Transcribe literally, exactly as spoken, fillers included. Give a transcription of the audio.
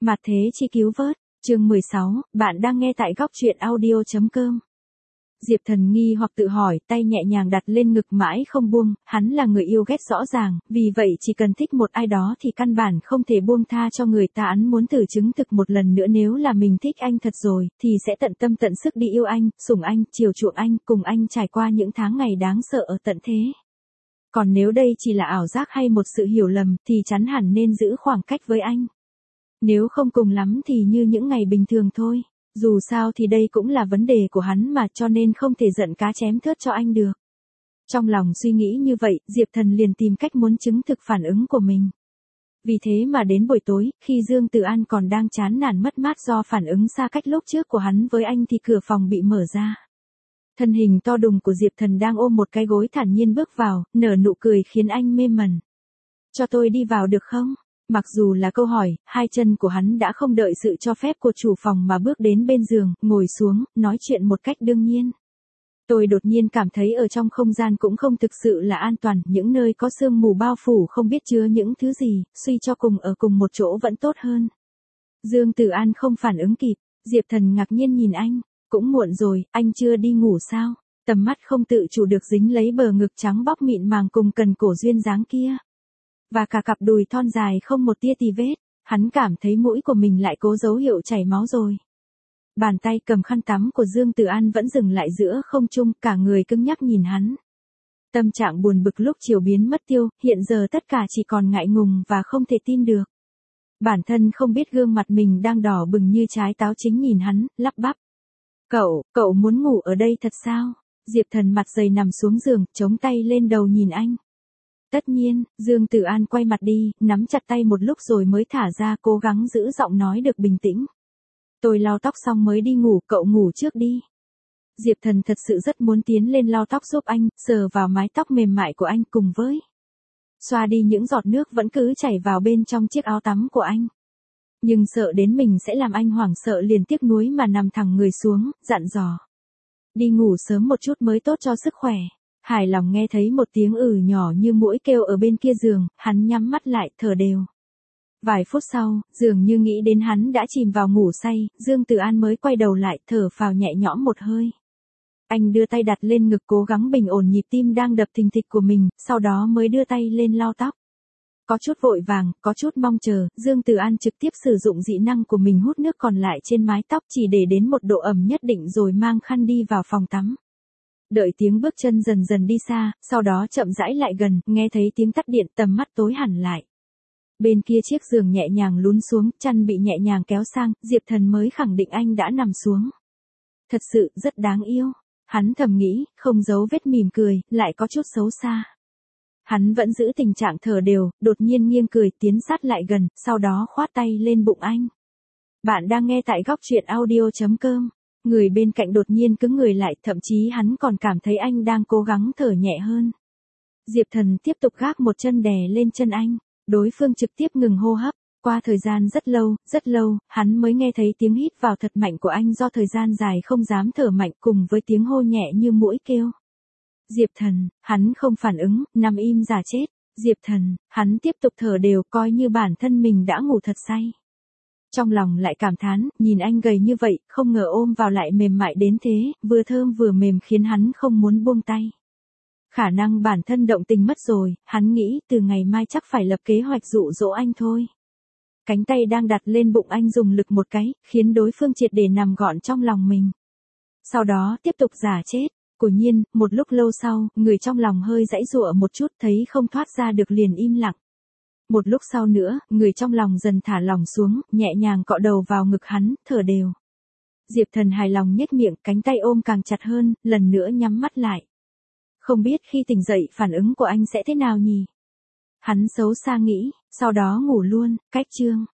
Mặt thế chi cứu vớt, chương mười sáu, bạn đang nghe tại góc truyện audio chấm com. Diệp Thần nghi hoặc tự hỏi, tay nhẹ nhàng đặt lên ngực mãi không buông, hắn là người yêu ghét rõ ràng, vì vậy chỉ cần thích một ai đó thì căn bản không thể buông tha cho người ta. Hắn muốn thử chứng thực một lần nữa nếu là mình thích anh thật rồi, thì sẽ tận tâm tận sức đi yêu anh, sủng anh, chiều chuộng anh, cùng anh trải qua những tháng ngày đáng sợ ở tận thế. Còn nếu đây chỉ là ảo giác hay một sự hiểu lầm, thì chắn hẳn nên giữ khoảng cách với anh. Nếu không cùng lắm thì như những ngày bình thường thôi. Dù sao thì đây cũng là vấn đề của hắn mà, cho nên không thể giận cá chém thớt cho anh được. Trong lòng suy nghĩ như vậy, Diệp Thần liền tìm cách muốn chứng thực phản ứng của mình. Vì thế mà đến buổi tối, khi Dương Tử An còn đang chán nản mất mát do phản ứng xa cách lúc trước của hắn với anh thì cửa phòng bị mở ra. Thân hình to đùng của Diệp Thần đang ôm một cái gối thản nhiên bước vào, nở nụ cười khiến anh mê mẩn. Cho tôi đi vào được không? Mặc dù là câu hỏi, hai chân của hắn đã không đợi sự cho phép của chủ phòng mà bước đến bên giường, ngồi xuống, nói chuyện một cách đương nhiên. Tôi đột nhiên cảm thấy ở trong không gian cũng không thực sự là an toàn, những nơi có sương mù bao phủ không biết chứa những thứ gì, suy cho cùng ở cùng một chỗ vẫn tốt hơn. Dương Tử An không phản ứng kịp, Diệp Thần ngạc nhiên nhìn anh, cũng muộn rồi, anh chưa đi ngủ sao? Tầm mắt không tự chủ được dính lấy bờ ngực trắng bóc mịn màng cùng cần cổ duyên dáng kia. Và cả cặp đùi thon dài không một tia tì vết, hắn cảm thấy mũi của mình lại có dấu hiệu chảy máu rồi. Bàn tay cầm khăn tắm của Dương Tử An vẫn dừng lại giữa không trung, cả người cứng nhắc nhìn hắn. Tâm trạng buồn bực lúc chiều biến mất tiêu, hiện giờ tất cả chỉ còn ngại ngùng và không thể tin được. Bản thân không biết gương mặt mình đang đỏ bừng như trái táo chính nhìn hắn, lắp bắp. Cậu, cậu muốn ngủ ở đây thật sao? Diệp Thần mặt dày nằm xuống giường, chống tay lên đầu nhìn anh. Tất nhiên, Dương Tử An quay mặt đi, nắm chặt tay một lúc rồi mới thả ra, cố gắng giữ giọng nói được bình tĩnh. Tôi lau tóc xong mới đi ngủ, cậu ngủ trước đi. Diệp Thần thật sự rất muốn tiến lên lau tóc giúp anh, sờ vào mái tóc mềm mại của anh cùng với xoa đi những giọt nước vẫn cứ chảy vào bên trong chiếc áo tắm của anh. Nhưng sợ đến mình sẽ làm anh hoảng sợ liền tiếc nuối mà nằm thẳng người xuống, dặn dò. Đi ngủ sớm một chút mới tốt cho sức khỏe. Hài lòng nghe thấy một tiếng ử nhỏ như muỗi kêu ở bên kia giường, hắn nhắm mắt lại, thở đều. Vài phút sau, dường như nghĩ đến hắn đã chìm vào ngủ say, Dương Tử An mới quay đầu lại, thở phào nhẹ nhõm một hơi. Anh đưa tay đặt lên ngực cố gắng bình ổn nhịp tim đang đập thình thịch của mình, sau đó mới đưa tay lên lau tóc. Có chút vội vàng, có chút mong chờ, Dương Tử An trực tiếp sử dụng dị năng của mình hút nước còn lại trên mái tóc chỉ để đến một độ ẩm nhất định rồi mang khăn đi vào phòng tắm. Đợi tiếng bước chân dần dần đi xa, sau đó chậm rãi lại gần, nghe thấy tiếng tắt điện, tầm mắt tối hẳn lại. Bên kia chiếc giường nhẹ nhàng lún xuống, chăn bị nhẹ nhàng kéo sang, Diệp Thần mới khẳng định anh đã nằm xuống. Thật sự rất đáng yêu. Hắn thầm nghĩ, không giấu vết mỉm cười, lại có chút xấu xa. Hắn vẫn giữ tình trạng thở đều, đột nhiên nghiêng cười tiến sát lại gần, sau đó khoát tay lên bụng anh. Bạn đang nghe tại góc truyện audio chấm com. Người bên cạnh đột nhiên cứng người lại, thậm chí hắn còn cảm thấy anh đang cố gắng thở nhẹ hơn. Diệp Thần tiếp tục gác một chân đè lên chân anh, đối phương trực tiếp ngừng hô hấp. Qua thời gian rất lâu, rất lâu, hắn mới nghe thấy tiếng hít vào thật mạnh của anh do thời gian dài không dám thở mạnh cùng với tiếng hô nhẹ như muỗi kêu. Diệp Thần, hắn không phản ứng, nằm im giả chết. Diệp Thần, hắn tiếp tục thở đều coi như bản thân mình đã ngủ thật say. Trong lòng lại cảm thán, nhìn anh gầy như vậy, không ngờ ôm vào lại mềm mại đến thế, vừa thơm vừa mềm khiến hắn không muốn buông tay. Khả năng bản thân động tình mất rồi, hắn nghĩ từ ngày mai chắc phải lập kế hoạch dụ dỗ anh thôi. Cánh tay đang đặt lên bụng anh dùng lực một cái, khiến đối phương triệt để nằm gọn trong lòng mình. Sau đó tiếp tục giả chết. Quả nhiên, một lúc lâu sau, người trong lòng hơi giãy giụa một chút thấy không thoát ra được liền im lặng. Một lúc sau nữa, người trong lòng dần thả lỏng xuống, nhẹ nhàng cọ đầu vào ngực hắn, thở đều. Diệp Thần hài lòng nhếch miệng, cánh tay ôm càng chặt hơn, lần nữa nhắm mắt lại. Không biết khi tỉnh dậy phản ứng của anh sẽ thế nào nhỉ? Hắn xấu xa nghĩ, sau đó ngủ luôn, cách chương.